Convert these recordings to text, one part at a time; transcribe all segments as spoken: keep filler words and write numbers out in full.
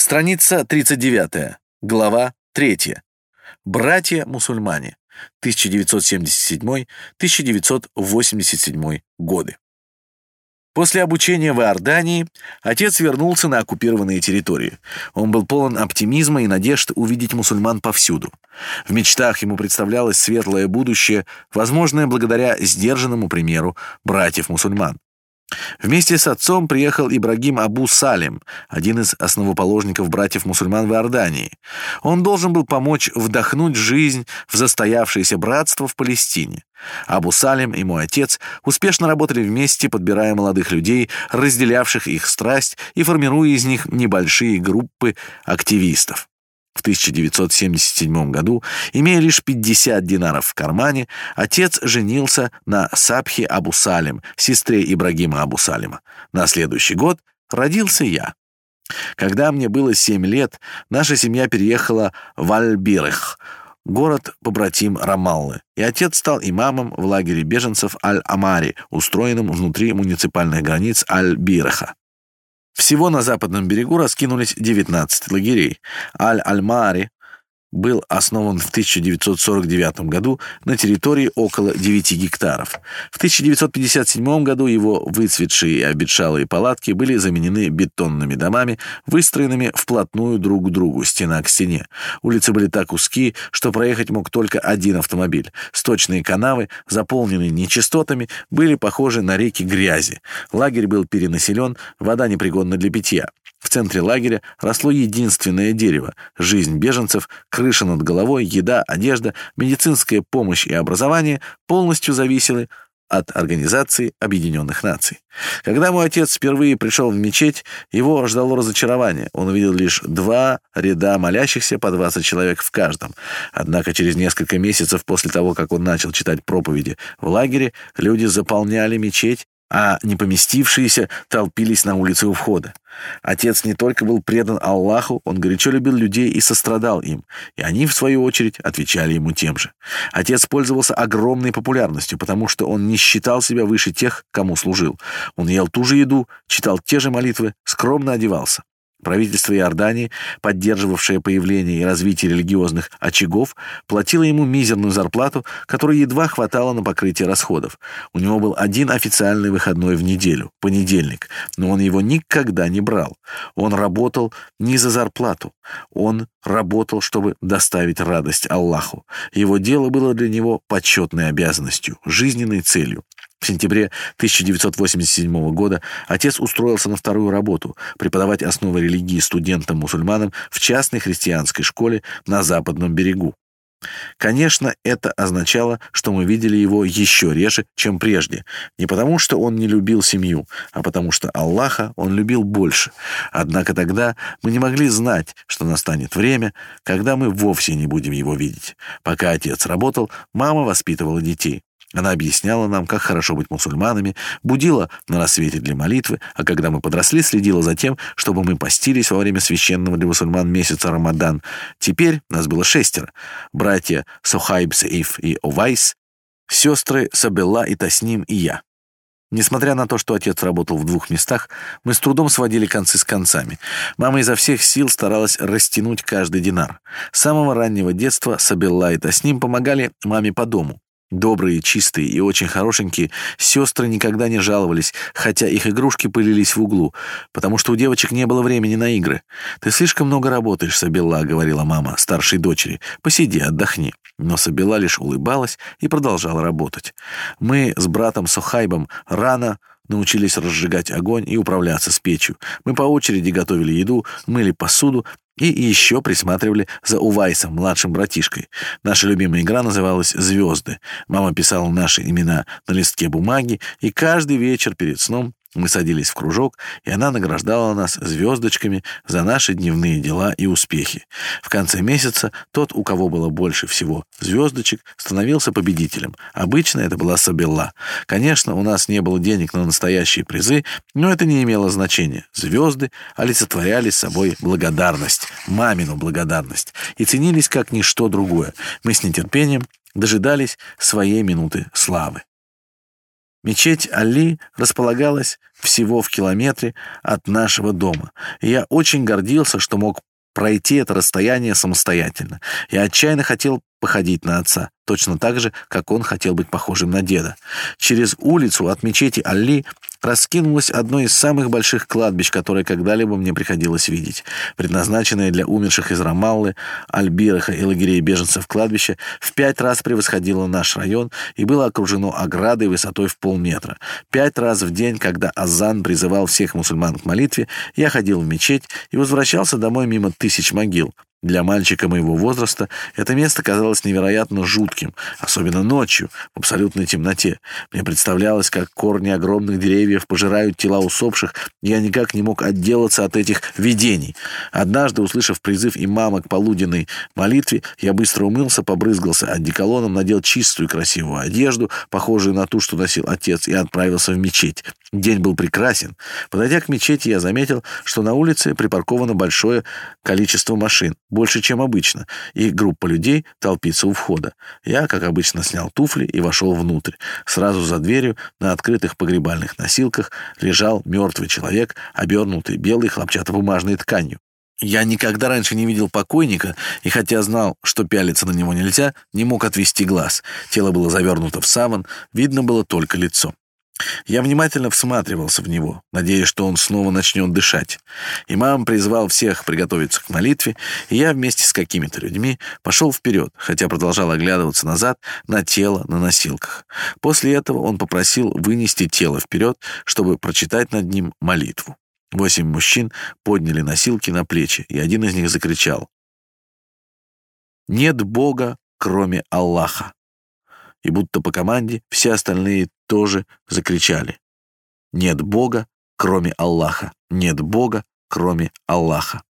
Страница тридцать девятая, глава третья. Братья-мусульмане. тысяча девятьсот семьдесят седьмой — тысяча девятьсот восемьдесят седьмой годы. После обучения в Иордании отец вернулся на оккупированные территории. Он был полон оптимизма и надежд увидеть мусульман повсюду. В мечтах ему представлялось светлое будущее, возможное благодаря сдержанному примеру братьев-мусульман. Вместе с отцом приехал Ибрагим Абу Салим, один из основоположников братьев-мусульман в Иордании. Он должен был помочь вдохнуть жизнь в застоявшееся братство в Палестине. Абу Салим и мой отец успешно работали вместе, подбирая молодых людей, разделявших их страсть, и формируя из них небольшие группы активистов. В тысяча девятьсот семьдесят седьмом году, имея лишь пятьдесят динаров в кармане, отец женился на Сабхе Абу Салим, сестре Ибрагима Абу Салима. На следующий год родился я. Когда мне было семь лет, наша семья переехала в Аль-Бирх, город-побратим Рамаллы, и отец стал имамом в лагере беженцев Аль-Амари, устроенном внутри муниципальных границ Аль-Бирха. Всего на западном берегу раскинулись девятнадцать лагерей. Аль-Аль-Мари был основан в тысяча девятьсот сорок девятом году на территории около девяти гектаров. В тысяча девятьсот пятьдесят седьмом году его выцветшие и обветшалые палатки были заменены бетонными домами, выстроенными вплотную друг к другу, стена к стене. Улицы были так узкие, что проехать мог только один автомобиль. Сточные канавы, заполненные нечистотами, были похожи на реки грязи. Лагерь был перенаселен, вода непригодна для питья. В центре лагеря росло единственное дерево — жизнь беженцев, крыша над головой, еда, одежда, медицинская помощь и образование полностью зависели от Организации Объединенных Наций. Когда мой отец впервые пришел в мечеть, его ждало разочарование. Он увидел лишь два ряда молящихся, по двадцать человек в каждом. Однако через несколько месяцев после того, как он начал читать проповеди в лагере, люди заполняли мечеть, а не поместившиеся толпились на улице у входа. Отец не только был предан Аллаху, он горячо любил людей и сострадал им, и они, в свою очередь, отвечали ему тем же. Отец пользовался огромной популярностью, потому что он не считал себя выше тех, кому служил. Он ел ту же еду, читал те же молитвы, скромно одевался. Правительство Иордании, поддерживавшее появление и развитие религиозных очагов, платило ему мизерную зарплату, которой едва хватало на покрытие расходов. У него был один официальный выходной в неделю — понедельник, но он его никогда не брал. Он работал не за зарплату. Он работал, чтобы доставить радость Аллаху. Его дело было для него почетной обязанностью, жизненной целью. В сентябре тысяча девятьсот восемьдесят седьмого года отец устроился на вторую работу — преподавать основы религии студентам-мусульманам в частной христианской школе на западном берегу. Конечно, это означало, что мы видели его еще реже, чем прежде. Не потому, что он не любил семью, а потому что Аллаха он любил больше. Однако тогда мы не могли знать, что настанет время, когда мы вовсе не будем его видеть. Пока отец работал, мама воспитывала детей. Она объясняла нам, как хорошо быть мусульманами, будила на рассвете для молитвы, а когда мы подросли, следила за тем, чтобы мы постились во время священного для мусульман месяца Рамадан. Теперь нас было шестеро: братья Сухайб, Саиф и Овайс, сестры Сабелла и Тасним и я. Несмотря на то, что отец работал в двух местах, мы с трудом сводили концы с концами. Мама изо всех сил старалась растянуть каждый динар. С самого раннего детства Сабелла и Тасним помогали маме по дому. Добрые, чистые и очень хорошенькие, сестры никогда не жаловались, хотя их игрушки пылились в углу, потому что у девочек не было времени на игры. «Ты слишком много работаешь, Сабелла», — говорила мама старшей дочери. «Посиди, отдохни». Но Сабелла лишь улыбалась и продолжала работать. Мы с братом Сухайбом рано научились разжигать огонь и управляться с печью. Мы по очереди готовили еду, мыли посуду и еще присматривали за Увайсом, младшим братишкой. Наша любимая игра называлась «Звезды». Мама писала наши имена на листке бумаги, и каждый вечер перед сном мы садились в кружок, и она награждала нас звездочками за наши дневные дела и успехи. В конце месяца тот, у кого было больше всего звездочек, становился победителем. Обычно это была Сабелла. Конечно, у нас не было денег на настоящие призы, но это не имело значения. Звезды олицетворяли собой благодарность, мамину благодарность, и ценились как ничто другое. Мы с нетерпением дожидались своей минуты славы. Мечеть Али располагалась всего в километре от нашего дома, и я очень гордился, что мог пройти это расстояние самостоятельно. Я отчаянно хотел походить на отца, точно так же, как он хотел быть похожим на деда. Через улицу от мечети Али раскинулось одно из самых больших кладбищ, которое когда-либо мне приходилось видеть. Предназначенное для умерших из Рамаллы, Аль-Бираха и лагерей беженцев кладбище в пять раз превосходило наш район и было окружено оградой высотой в полметра. Пять раз в день, когда азан призывал всех мусульман к молитве, я ходил в мечеть и возвращался домой мимо тысяч могил. Для мальчика моего возраста это место казалось невероятно жутким, особенно ночью, в абсолютной темноте. Мне представлялось, как корни огромных деревьев пожирают тела усопших, и я никак не мог отделаться от этих видений. Однажды, услышав призыв имама к полуденной молитве, я быстро умылся, побрызгался одеколоном, надел чистую красивую одежду, похожую на ту, что носил отец, и отправился в мечеть. День был прекрасен. Подойдя к мечети, я заметил, что на улице припарковано большое количество машин, больше, чем обычно, и группа людей толпится у входа. Я, как обычно, снял туфли и вошел внутрь. Сразу за дверью на открытых погребальных носилках лежал мертвый человек, обернутый белой хлопчатобумажной тканью. Я никогда раньше не видел покойника, и хотя знал, что пялиться на него нельзя, не мог отвести глаз. Тело было завернуто в саван, видно было только лицо. Я внимательно всматривался в него, надеясь, что он снова начнет дышать. Имам призвал всех приготовиться к молитве, и я вместе с какими-то людьми пошел вперед, хотя продолжал оглядываться назад на тело на носилках. После этого он попросил вынести тело вперед, чтобы прочитать над ним молитву. Восемь мужчин подняли носилки на плечи, и один из них закричал: «Нет Бога, кроме Аллаха!» И будто по команде все остальные тоже закричали: «Нет Бога, кроме Аллаха! Нет Бога, кроме Аллаха!»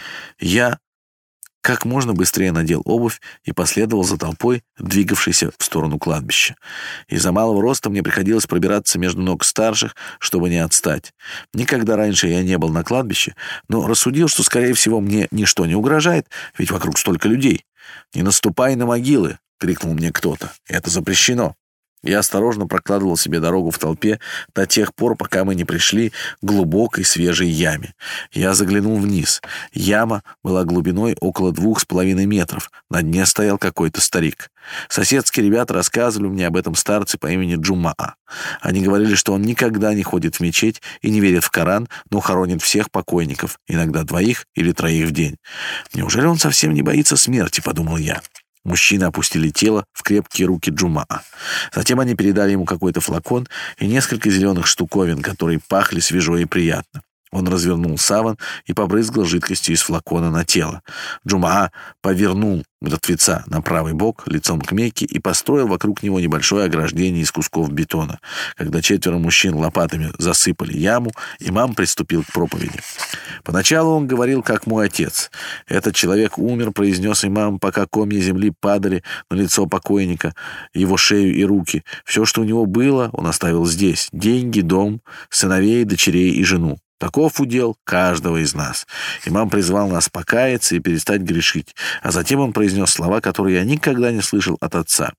Я как можно быстрее надел обувь и последовал за толпой, двигавшейся в сторону кладбища. Из-за малого роста мне приходилось пробираться между ног старших, чтобы не отстать. Никогда раньше я не был на кладбище, но рассудил, что, скорее всего, мне ничто не угрожает, ведь вокруг столько людей. «Не наступай на могилы!» — крикнул мне кто-то. «Это запрещено!» Я осторожно прокладывал себе дорогу в толпе до тех пор, пока мы не пришли к глубокой свежей яме. Я заглянул вниз. Яма была глубиной около двух с половиной метров. На дне стоял какой-то старик. Соседские ребята рассказывали мне об этом старце по имени Джумаа. Они говорили, что он никогда не ходит в мечеть и не верит в Коран, но хоронит всех покойников, иногда двоих или троих в день. «Неужели он совсем не боится смерти?» — подумал я. Мужчины опустили тело в крепкие руки Джумаа. Затем они передали ему какой-то флакон и несколько зеленых штуковин, которые пахли свежо и приятно. Он развернул саван и побрызгал жидкостью из флакона на тело. Джумаа повернул мертвеца на правый бок, лицом к Мекке, и построил вокруг него небольшое ограждение из кусков бетона. Когда четверо мужчин лопатами засыпали яму, имам приступил к проповеди. Поначалу он говорил, как мой отец. «Этот человек умер», — произнес имам, пока комья земли падали на лицо покойника, его шею и руки. Все, что у него было, он оставил здесь: деньги, дом, сыновей, дочерей и жену. Таков удел каждого из нас. Имам призвал нас покаяться и перестать грешить, а затем он произнес слова, которые я никогда не слышал от отца.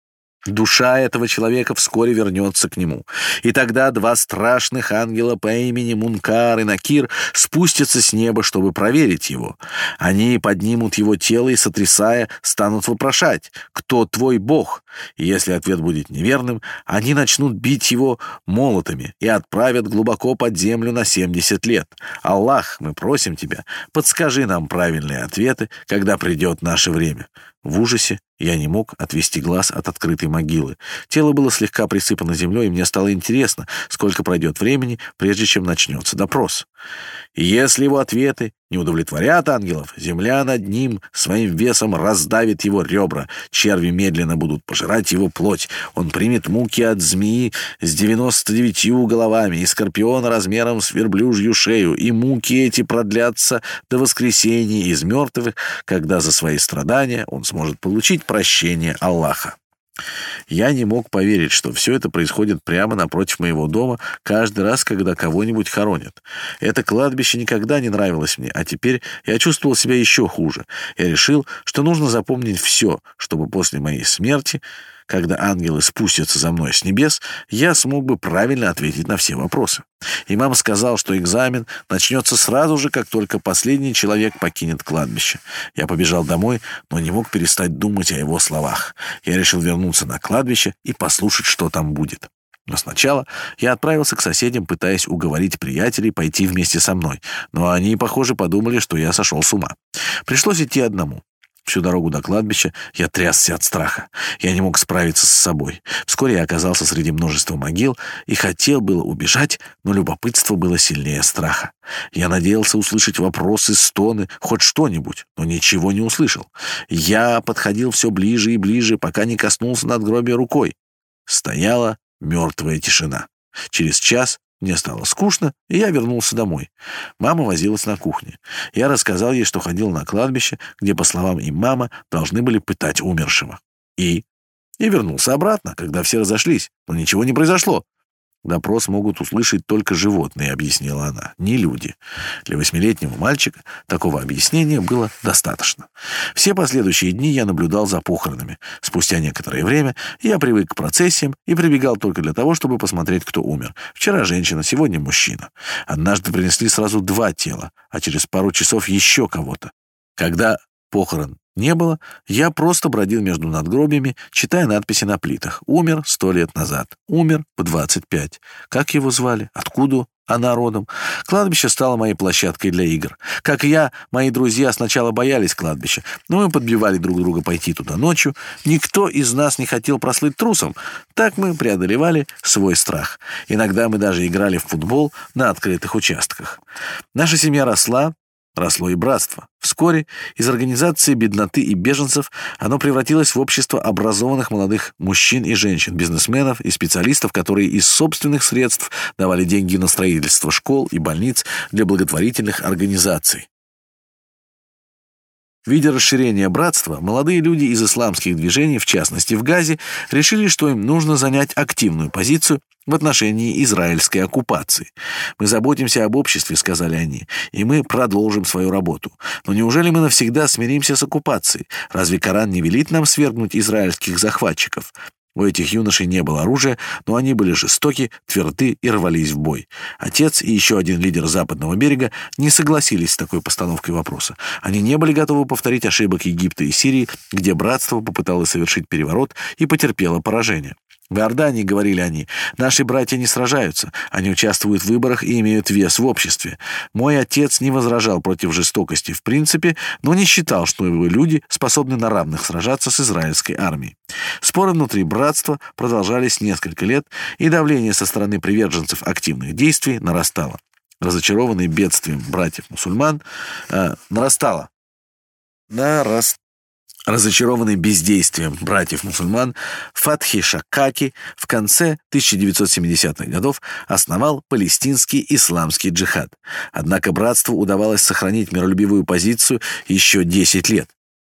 Душа этого человека вскоре вернется к нему. И тогда два страшных ангела по имени Мункар и Накир спустятся с неба, чтобы проверить его. Они поднимут его тело и, сотрясая, станут вопрошать: «Кто твой Бог?» И если ответ будет неверным, они начнут бить его молотами и отправят глубоко под землю на семьдесят лет. «Аллах, мы просим тебя, подскажи нам правильные ответы, когда придет наше время». В ужасе я не мог отвести глаз от открытой могилы. Тело было слегка присыпано землей, и мне стало интересно, сколько пройдет времени, прежде чем начнется допрос. И если его ответы не удовлетворят ангелов, земля над ним своим весом раздавит его ребра, черви медленно будут пожирать его плоть, он примет муки от змеи с девяноста девятью головами и скорпиона размером с верблюжью шею, и муки эти продлятся до воскресения из мертвых, когда за свои страдания он сможет получить прощение Аллаха. Я не мог поверить, что все это происходит прямо напротив моего дома каждый раз, когда кого-нибудь хоронят. Это кладбище никогда не нравилось мне, а теперь я чувствовал себя еще хуже. Я решил, что нужно запомнить все, чтобы после моей смерти когда ангелы спустятся за мной с небес, я смог бы правильно ответить на все вопросы. Имам сказал, что экзамен начнется сразу же, как только последний человек покинет кладбище. Я побежал домой, но не мог перестать думать о его словах. Я решил вернуться на кладбище и послушать, что там будет. Но сначала я отправился к соседям, пытаясь уговорить приятелей пойти вместе со мной. Но они, похоже, подумали, что я сошел с ума. Пришлось идти одному. Всю дорогу до кладбища я трясся от страха. Я не мог справиться с собой. Вскоре я оказался среди множества могил и хотел было убежать, но любопытство было сильнее страха. Я надеялся услышать вопросы, стоны, хоть что-нибудь, но ничего не услышал. Я подходил все ближе и ближе, пока не коснулся надгробия рукой. Стояла мертвая тишина. Через час мне стало скучно, и я вернулся домой. Мама возилась на кухне. Я рассказал ей, что ходил на кладбище, где, по словам имама, должны были пытать умершего. И? И вернулся обратно, когда все разошлись, но ничего не произошло. «Допрос могут услышать только животные», — объяснила она, — «не люди». Для восьмилетнего мальчика такого объяснения было достаточно. Все последующие дни я наблюдал за похоронами. Спустя некоторое время я привык к процессиям и прибегал только для того, чтобы посмотреть, кто умер. Вчера женщина, сегодня мужчина. Однажды принесли сразу два тела, а через пару часов еще кого-то. Когда похорон не было, я просто бродил между надгробиями, читая надписи на плитах. Умер сто лет назад. Умер в двадцать пять. Как его звали? Откуда она родом? Кладбище стало моей площадкой для игр. Как и я, мои друзья сначала боялись кладбища, но мы подбивали друг друга пойти туда ночью. Никто из нас не хотел прослыть трусом. Так мы преодолевали свой страх. Иногда мы даже играли в футбол на открытых участках. Наша семья росла, росло и братство. Вскоре из организации бедноты и беженцев оно превратилось в общество образованных молодых мужчин и женщин, бизнесменов и специалистов, которые из собственных средств давали деньги на строительство школ и больниц для благотворительных организаций. Видя расширение братства, молодые люди из исламских движений, в частности в Газе, решили, что им нужно занять активную позицию в отношении израильской оккупации. «Мы заботимся об обществе», — сказали они, — «и мы продолжим свою работу. Но неужели мы навсегда смиримся с оккупацией? Разве Коран не велит нам свергнуть израильских захватчиков?» У этих юношей не было оружия, но они были жестоки, тверды и рвались в бой. Отец и еще один лидер Западного берега не согласились с такой постановкой вопроса. Они не были готовы повторить ошибок Египта и Сирии, где братство попыталось совершить переворот и потерпело поражение. В Иордании, говорили они, наши братья не сражаются, они участвуют в выборах и имеют вес в обществе. Мой отец не возражал против жестокости в принципе, но не считал, что его люди способны на равных сражаться с израильской армией. Споры внутри братства продолжались несколько лет, и давление со стороны приверженцев активных действий нарастало. Разочарованный бедствием братьев-мусульман, э, нарастало. Нарастало. Разочарованный бездействием братьев-мусульман, Фатхи Шакаки в конце тысяча девятьсот семидесятых годов основал палестинский исламский джихад. Однако братству удавалось сохранить миролюбивую позицию еще десять лет.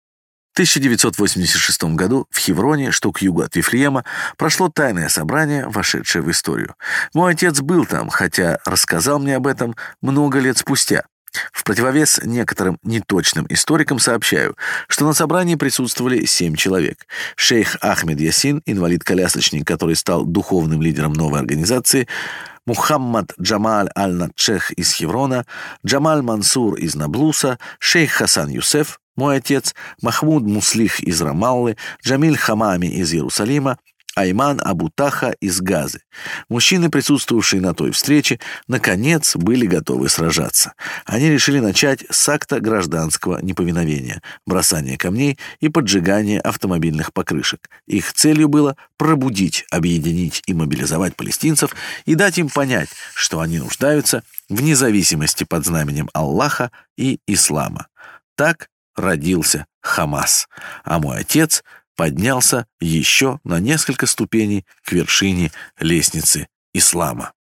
В тысяча девятьсот восемьдесят шестом году в Хевроне, что к югу от Вифлеема, прошло тайное собрание, вошедшее в историю. Мой отец был там, хотя рассказал мне об этом много лет спустя. В противовес некоторым неточным историкам сообщаю, что на собрании присутствовали семь человек. Шейх Ахмед Ясин, инвалид-колясочник, который стал духовным лидером новой организации, Мухаммад Джамаль Аль-Надшех из Хеврона, Джамаль Мансур из Наблуса, шейх Хасан Юсеф, мой отец, Махмуд Муслих из Рамаллы, Джамиль Хамами из Иерусалима, Айман Абутаха из Газы. Мужчины, присутствовавшие на той встрече, наконец были готовы сражаться. Они решили начать с акта гражданского неповиновения, бросания камней и поджигания автомобильных покрышек. Их целью было пробудить, объединить и мобилизовать палестинцев и дать им понять, что они нуждаются в независимости под знаменем Аллаха и ислама. Так родился Хамас, а мой отец поднялся еще на несколько ступеней к вершине лестницы ислама.